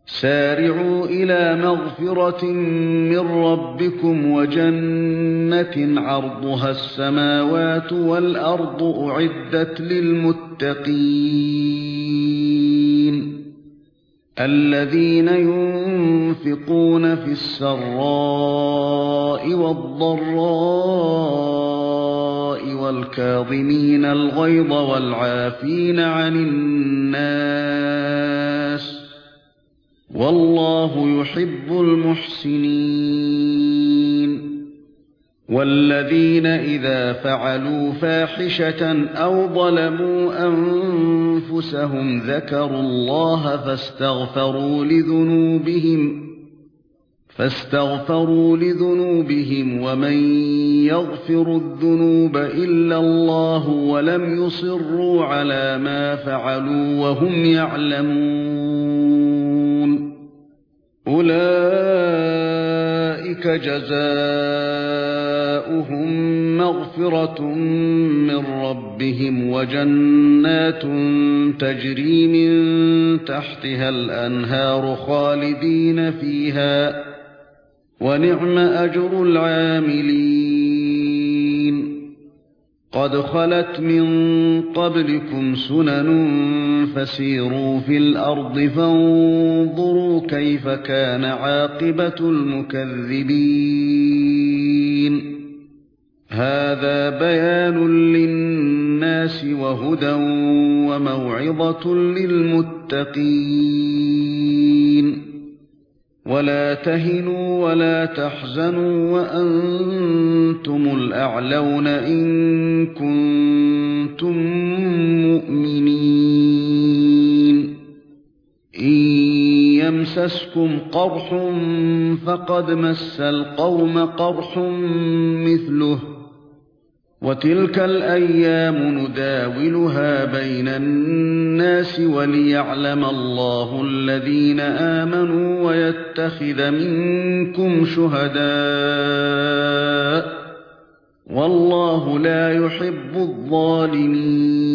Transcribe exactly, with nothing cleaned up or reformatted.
سارعوا إلى مغفرة من ربكم وجنة عرضها السماوات والأرض أعدت للمتقين الذين ينفقون في السراء والضراء والكاظمين الغيظ والعافين عن الناس والله يحب المحسنين والذين إذا فعلوا فاحشة أو ظلموا أنفسهم ذكروا الله فاستغفروا لذنوبهم فاستغفروا لذنوبهم ومن يغفر الذنوب إلا الله ولم يصروا على ما فعلوا وهم يعلمون أولئك جزاؤهم مغفرة من ربهم وجنات تجري من تحتها الأنهار خالدين فيها ونعم أجر العاملين قد خلت من قبلكم سنن فسيروا في الأرض فانظروا كيف كان عاقبة المكذبين هذا بيان للناس وهدى وموعظة للمتقين ولا تهنوا ولا تحزنوا وأنتم الأعلون إن كنتم مؤمنين إن يمسسكم قرح فقد مس القوم قرح مثله وتلك الأيام نداولها بين الناس وليعلم الله الذين آمنوا ويتخذ منكم شهداء والله لا يحب الظالمين